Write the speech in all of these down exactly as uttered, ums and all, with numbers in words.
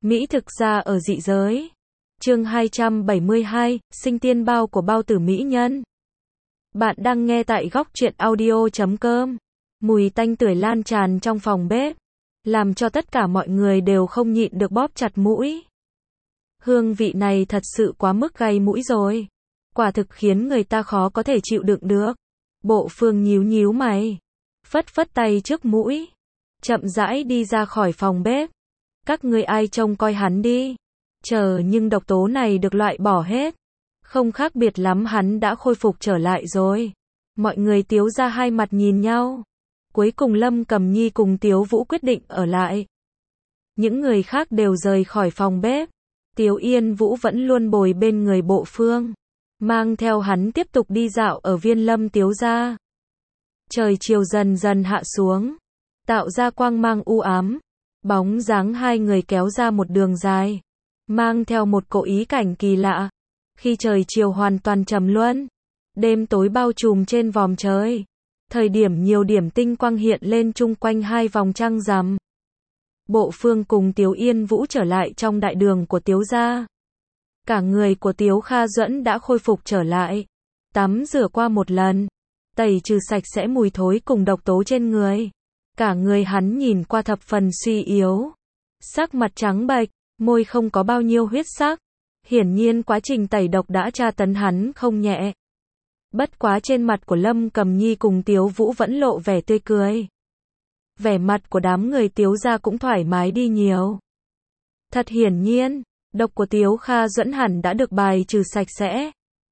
Mỹ thực ra ở dị giới. Chương hai trăm bảy mươi hai, sinh tiên bao của bao tử mỹ nhân. Bạn đang nghe tại góc truyện audio chấm com. Mùi tanh tưởi lan tràn trong phòng bếp, làm cho tất cả mọi người đều không nhịn được bóp chặt mũi. Hương vị này thật sự quá mức gây mũi rồi. Quả thực khiến người ta khó có thể chịu đựng được. Bộ Phương nhíu nhíu mày, phất phất tay trước mũi, chậm rãi đi ra khỏi phòng bếp. Các ngươi ai trông coi hắn đi. Chờ nhưng độc tố này được loại bỏ hết. Không khác biệt lắm, hắn đã khôi phục trở lại rồi. Mọi người Tiếu ra hai mặt nhìn nhau. Cuối cùng Lâm Cầm Nhi cùng Tiếu Vũ quyết định ở lại. Những người khác đều rời khỏi phòng bếp. Tiếu Yên Vũ vẫn luôn bồi bên người Bộ Phương, mang theo hắn tiếp tục đi dạo ở Viên Lâm Tiếu gia. Trời chiều dần dần hạ xuống, tạo ra quang mang u ám. Bóng dáng hai người kéo ra một đường dài, mang theo một cỗ ý cảnh kỳ lạ. Khi trời chiều hoàn toàn trầm luân, đêm tối bao trùm trên vòm trời, thời điểm nhiều điểm tinh quang hiện lên chung quanh hai vòng trăng rằm. Bộ Phương cùng Tiếu Yên Vũ trở lại trong đại đường của Tiếu gia. Cả người của Tiếu Kha Duẫn đã khôi phục trở lại, tắm rửa qua một lần, tẩy trừ sạch sẽ mùi thối cùng độc tố trên người. Cả người hắn nhìn qua thập phần suy yếu, sắc mặt trắng bệch, môi không có bao nhiêu huyết sắc. Hiển nhiên quá trình tẩy độc đã tra tấn hắn không nhẹ. Bất quá trên mặt của Lâm Cầm Nhi cùng Tiếu Vũ vẫn lộ vẻ tươi cười. Vẻ mặt của đám người Tiếu gia cũng thoải mái đi nhiều. Thật hiển nhiên, độc của Tiếu Kha Duẫn hẳn đã được bài trừ sạch sẽ.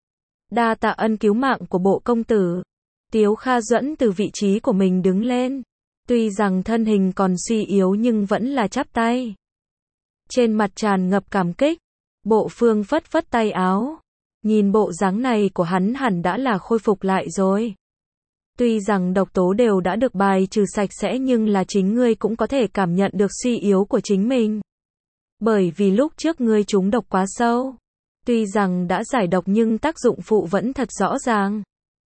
Đa tạ ân cứu mạng của Bộ công tử. Tiếu Kha Duẫn từ vị trí của mình đứng lên. Tuy rằng thân hình còn suy yếu nhưng vẫn là chắp tay. Trên mặt tràn ngập cảm kích. Bộ Phương phất phất tay áo. Nhìn bộ dáng này của hắn hẳn đã là khôi phục lại rồi. Tuy rằng độc tố đều đã được bài trừ sạch sẽ nhưng là chính ngươi cũng có thể cảm nhận được suy yếu của chính mình. Bởi vì lúc trước ngươi trúng độc quá sâu. Tuy rằng đã giải độc nhưng tác dụng phụ vẫn thật rõ ràng.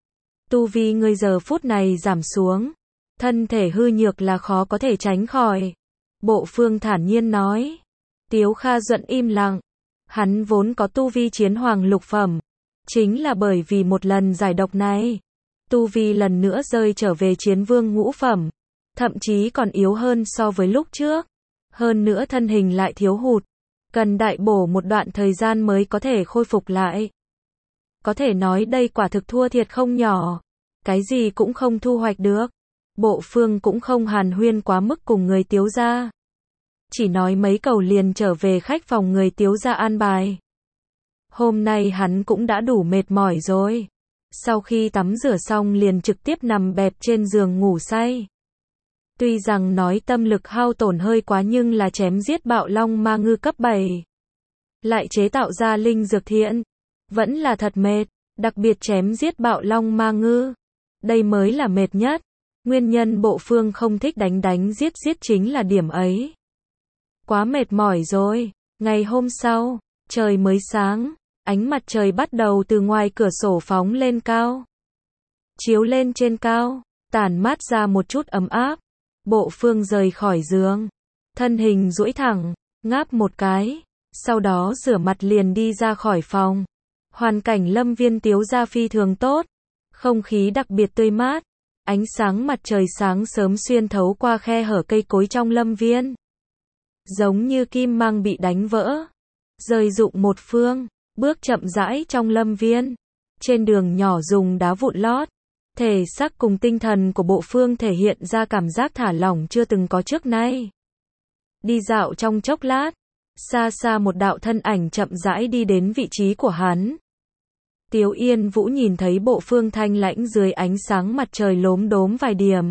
Tu vi ngươi giờ phút này giảm xuống. Thân thể hư nhược là khó có thể tránh khỏi. Bộ Phương thản nhiên nói. Tiếu Kha Duẫn im lặng. Hắn vốn có tu vi chiến hoàng lục phẩm. Chính là bởi vì một lần giải độc này, tu vi lần nữa rơi trở về chiến vương ngũ phẩm. Thậm chí còn yếu hơn so với lúc trước. Hơn nữa thân hình lại thiếu hụt. Cần đại bổ một đoạn thời gian mới có thể khôi phục lại. Có thể nói đây quả thực thua thiệt không nhỏ. Cái gì cũng không thu hoạch được. Bộ Phương cũng không hàn huyên quá mức cùng người Tiếu gia. Chỉ nói mấy câu liền trở về khách phòng người Tiếu gia an bài. Hôm nay hắn cũng đã đủ mệt mỏi rồi. Sau khi tắm rửa xong liền trực tiếp nằm bẹp trên giường ngủ say. Tuy rằng nói tâm lực hao tổn hơi quá nhưng là chém giết bạo long ma ngư cấp bảy. Lại chế tạo ra linh dược thiện. Vẫn là thật mệt, đặc biệt chém giết bạo long ma ngư. Đây mới là mệt nhất. Nguyên nhân Bộ Phương không thích đánh đánh giết giết chính là điểm ấy. Quá mệt mỏi rồi. Ngày hôm sau, trời mới sáng, ánh mặt trời bắt đầu từ ngoài cửa sổ phóng lên cao. Chiếu lên trên cao, tản mát ra một chút ấm áp. Bộ Phương rời khỏi giường, thân hình duỗi thẳng, ngáp một cái, sau đó rửa mặt liền đi ra khỏi phòng. Hoàn cảnh Lâm Viên Tiếu gia phi thường tốt, không khí đặc biệt tươi mát, ánh sáng mặt trời sáng sớm xuyên thấu qua khe hở cây cối trong lâm viên. Giống như kim mang bị đánh vỡ, rơi rụng một phương, bước chậm rãi trong lâm viên. Trên đường nhỏ dùng đá vụn lót, thể xác cùng tinh thần của Bộ Phương thể hiện ra cảm giác thả lỏng chưa từng có trước nay. Đi dạo trong chốc lát, xa xa một đạo thân ảnh chậm rãi đi đến vị trí của hắn. Tiếu Yên Vũ nhìn thấy Bộ Phương thanh lãnh dưới ánh sáng mặt trời lốm đốm vài điểm.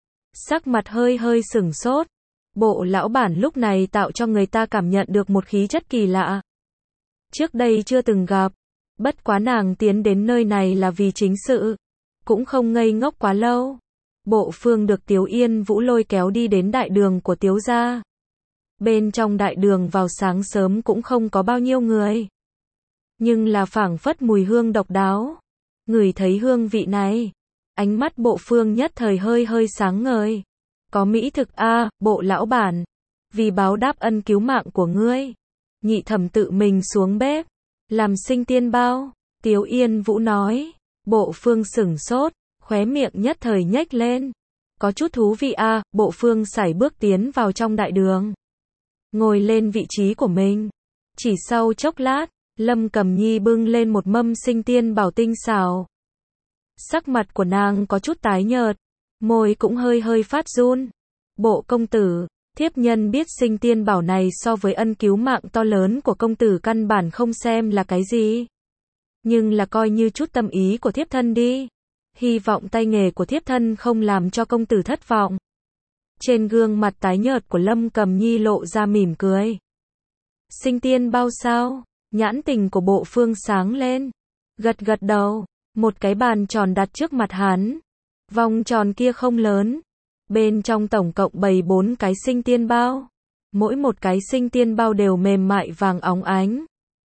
Sắc mặt hơi hơi sửng sốt. Bộ lão bản lúc này tạo cho người ta cảm nhận được một khí chất kỳ lạ. Trước đây chưa từng gặp. Bất quá nàng tiến đến nơi này là vì chính sự. Cũng không ngây ngốc quá lâu. Bộ Phương được Tiếu Yên Vũ lôi kéo đi đến đại đường của Tiếu gia. Bên trong đại đường vào sáng sớm cũng không có bao nhiêu người. Nhưng là phảng phất mùi hương độc đáo. Ngửi thấy hương vị này, ánh mắt Bộ Phương nhất thời hơi hơi sáng ngời. Có mỹ thực a, à, Bộ lão bản. vì báo đáp ân cứu mạng của ngươi, Nhị Thẩm tự mình xuống bếp, làm sinh tiên bao. Tiếu Yên Vũ nói. Bộ Phương sửng sốt, khóe miệng nhất thời nhếch lên. Có chút thú vị à, Bộ Phương sải bước tiến vào trong đại đường. Ngồi lên vị trí của mình. Chỉ sau chốc lát, Lâm Cẩm Nhi bưng lên một mâm sinh tiên bảo tinh xào. Sắc mặt của nàng có chút tái nhợt, môi cũng hơi hơi phát run. Bộ công tử, thiếp nhân biết sinh tiên bảo này so với ân cứu mạng to lớn của công tử căn bản không xem là cái gì. Nhưng là coi như chút tâm ý của thiếp thân đi. Hy vọng tay nghề của thiếp thân không làm cho công tử thất vọng. Trên gương mặt tái nhợt của Lâm Cẩm Nhi lộ ra mỉm cười. Sinh tiên bao sao? Nhãn tình của Bộ Phương sáng lên. Gật gật đầu, một cái bàn tròn đặt trước mặt hắn. Vòng tròn kia không lớn. Bên trong tổng cộng bày bốn cái sinh tiên bao. Mỗi một cái sinh tiên bao đều mềm mại vàng óng ánh.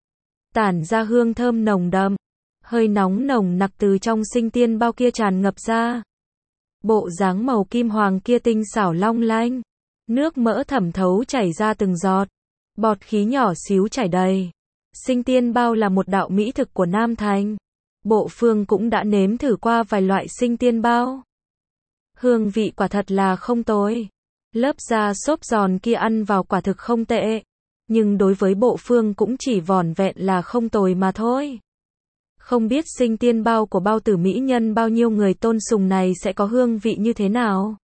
Tản ra hương thơm nồng đậm. Hơi nóng nồng nặc từ trong sinh tiên bao kia tràn ngập ra. Bộ dáng màu kim hoàng kia tinh xảo long lanh. Nước mỡ thẩm thấu chảy ra từng giọt. Bọt khí nhỏ xíu chảy đầy. Sinh tiên bao là một đạo mỹ thực của Nam Thành. Bộ Phương cũng đã nếm thử qua vài loại sinh tiên bao. Hương vị quả thật là không tồi. Lớp da xốp giòn kia ăn vào quả thực không tệ. Nhưng đối với Bộ Phương cũng chỉ vỏn vẹn là không tồi mà thôi. Không biết sinh tiên bao của bao tử mỹ nhân bao nhiêu người tôn sùng này sẽ có hương vị như thế nào.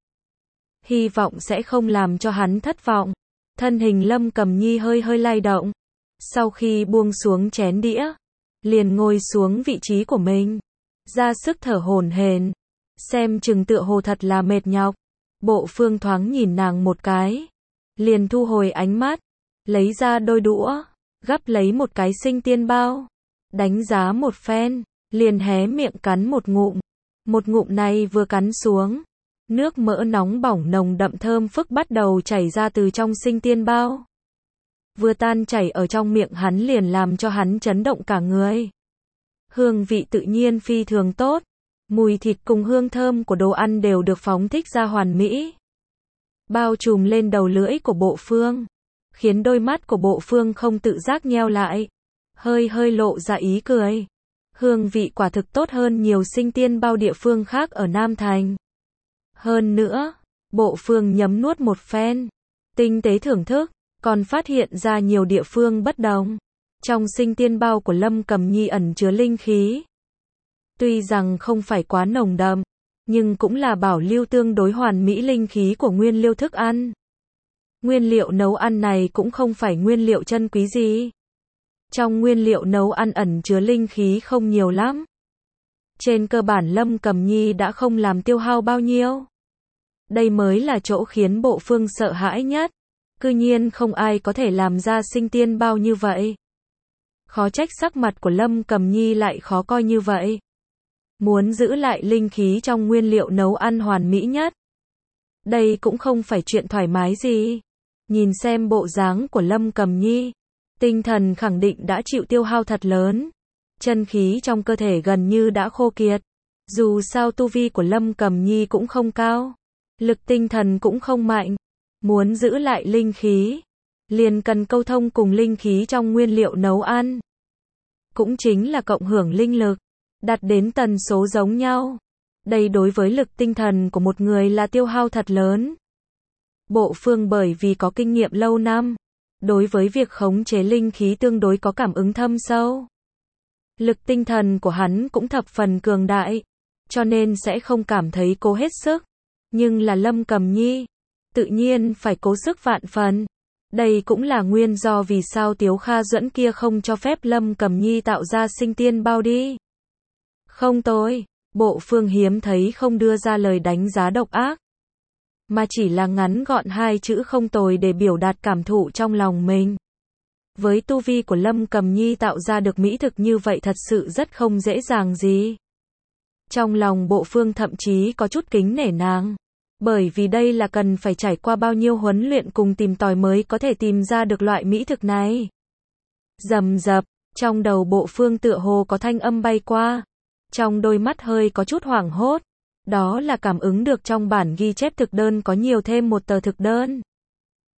Hy vọng sẽ không làm cho hắn thất vọng. Thân hình Lâm Cẩm Nhi hơi hơi lay động. Sau khi buông xuống chén đĩa, liền ngồi xuống vị trí của mình. Ra sức thở hổn hển. Xem chừng tựa hồ thật là mệt nhọc. Bộ Phương thoáng nhìn nàng một cái. Liền thu hồi ánh mắt. Lấy ra đôi đũa. Gắp lấy một cái sinh tiên bao. Đánh giá một phen. Liền hé miệng cắn một ngụm. Một ngụm này vừa cắn xuống. Nước mỡ nóng bỏng nồng đậm thơm phức bắt đầu chảy ra từ trong sinh tiên bao. Vừa tan chảy ở trong miệng hắn liền làm cho hắn chấn động cả người. Hương vị tự nhiên phi thường tốt. Mùi thịt cùng hương thơm của đồ ăn đều được phóng thích ra hoàn mỹ. Bao trùm lên đầu lưỡi của Bộ Phương. Khiến đôi mắt của Bộ Phương không tự giác nheo lại. Hơi hơi lộ ra ý cười. Hương vị quả thực tốt hơn nhiều sinh tiên bao địa phương khác ở Nam Thành. Hơn nữa, Bộ Phương nhấm nuốt một phen. Tinh tế thưởng thức, còn phát hiện ra nhiều địa phương bất đồng. Trong sinh tiên bao của Lâm Cẩm Nhi ẩn chứa linh khí. Tuy rằng không phải quá nồng đậm, nhưng cũng là bảo lưu tương đối hoàn mỹ linh khí của nguyên liệu thức ăn. Nguyên liệu nấu ăn này cũng không phải nguyên liệu chân quý gì. Trong nguyên liệu nấu ăn ẩn chứa linh khí không nhiều lắm. Trên cơ bản Lâm Cẩm Nhi đã không làm tiêu hao bao nhiêu. Đây mới là chỗ khiến Bộ Phương sợ hãi nhất. Cư nhiên không ai có thể làm ra sinh tiên bao như vậy. Khó trách sắc mặt của Lâm Cẩm Nhi lại khó coi như vậy. Muốn giữ lại linh khí trong nguyên liệu nấu ăn hoàn mỹ nhất. Đây cũng không phải chuyện thoải mái gì. Nhìn xem bộ dáng của Lâm Cẩm Nhi. Tinh thần khẳng định đã chịu tiêu hao thật lớn. Chân khí trong cơ thể gần như đã khô kiệt. Dù sao tu vi của Lâm Cẩm Nhi cũng không cao. Lực tinh thần cũng không mạnh. Muốn giữ lại linh khí. Liền cần câu thông cùng linh khí trong nguyên liệu nấu ăn. Cũng chính là cộng hưởng linh lực. Đạt đến tần số giống nhau. Đây đối với lực tinh thần của một người là tiêu hao thật lớn. Bộ Phương bởi vì có kinh nghiệm lâu năm. Đối với việc khống chế linh khí tương đối có cảm ứng thâm sâu. Lực tinh thần của hắn cũng thập phần cường đại. Cho nên sẽ không cảm thấy cố hết sức. Nhưng là Lâm Cẩm Nhi. Tự nhiên phải cố sức vạn phần. Đây cũng là nguyên do vì sao Tiếu Kha Duẫn kia không cho phép Lâm Cẩm Nhi tạo ra sinh tiên bao đi. Không tồi. Bộ Phương hiếm thấy không đưa ra lời đánh giá độc ác. Mà chỉ là ngắn gọn hai chữ không tồi để biểu đạt cảm thụ trong lòng mình. Với tu vi của Lâm Cẩm Nhi tạo ra được mỹ thực như vậy thật sự rất không dễ dàng gì. Trong lòng Bộ Phương thậm chí có chút kính nể nàng. Bởi vì đây là cần phải trải qua bao nhiêu huấn luyện cùng tìm tòi mới có thể tìm ra được loại mỹ thực này. Rầm rập, trong đầu Bộ Phương tựa hồ có thanh âm bay qua. Trong đôi mắt hơi có chút hoảng hốt. Đó là cảm ứng được trong bản ghi chép thực đơn có nhiều thêm một tờ thực đơn.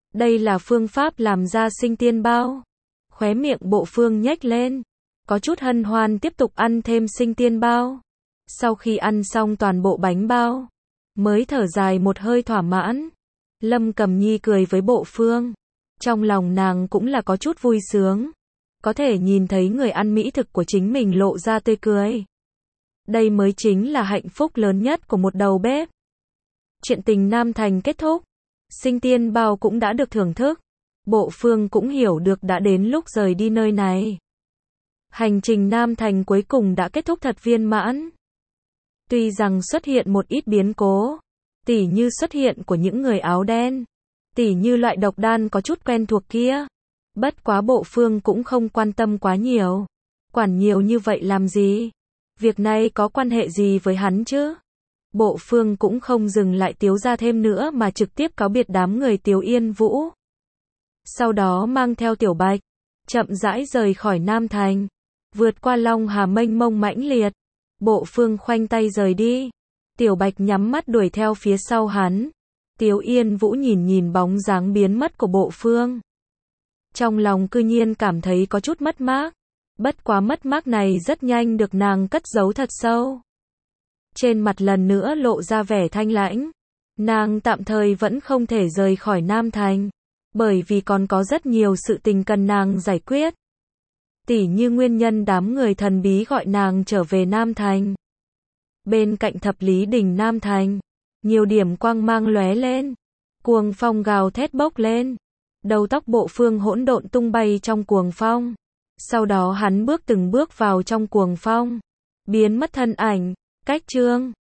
Đây là phương pháp làm ra sinh tiên bao. Khóe miệng Bộ Phương nhếch lên, có chút hân hoan tiếp tục ăn thêm sinh tiên bao. Sau khi ăn xong toàn bộ bánh bao, mới thở dài một hơi thỏa mãn. Lâm Cầm Nhi cười với Bộ Phương. Trong lòng nàng cũng là có chút vui sướng. Có thể nhìn thấy người ăn mỹ thực của chính mình lộ ra tươi cười. Đây mới chính là hạnh phúc lớn nhất của một đầu bếp. Chuyện tình Nam Thành kết thúc. Sinh tiên bao cũng đã được thưởng thức. Bộ Phương cũng hiểu được đã đến lúc rời đi nơi này. Hành trình Nam Thành cuối cùng đã kết thúc thật viên mãn. Tuy rằng xuất hiện một ít biến cố, tỉ như xuất hiện của những người áo đen, tỉ như loại độc đan có chút quen thuộc kia. Bất quá Bộ Phương cũng không quan tâm quá nhiều. Quản nhiều như vậy làm gì? Việc này có quan hệ gì với hắn chứ? Bộ Phương cũng không dừng lại Tiếu gia thêm nữa mà trực tiếp cáo biệt đám người Tiếu Yên Vũ. Sau đó mang theo Tiểu Bạch, chậm rãi rời khỏi Nam Thành, vượt qua Long Hà mênh mông mãnh liệt. Bộ Phương khoanh tay rời đi. Tiểu Bạch nhắm mắt đuổi theo phía sau hắn. Tiếu Yên Vũ nhìn nhìn bóng dáng biến mất của Bộ Phương. Trong lòng cư nhiên cảm thấy có chút mất mát. Bất quá mất mát này rất nhanh được nàng cất giấu thật sâu. Trên mặt lần nữa lộ ra vẻ thanh lãnh. Nàng tạm thời vẫn không thể rời khỏi Nam Thành, bởi vì còn có rất nhiều sự tình cần nàng giải quyết. Tỉ như nguyên nhân đám người thần bí gọi nàng trở về Nam Thành. Bên cạnh Thập Lý Đỉnh Nam Thành, nhiều điểm quang mang lóe lên, cuồng phong gào thét bốc lên. Đầu tóc Bộ Phương hỗn độn tung bay trong cuồng phong. Sau đó hắn bước từng bước vào trong cuồng phong, biến mất thân ảnh. Cách chương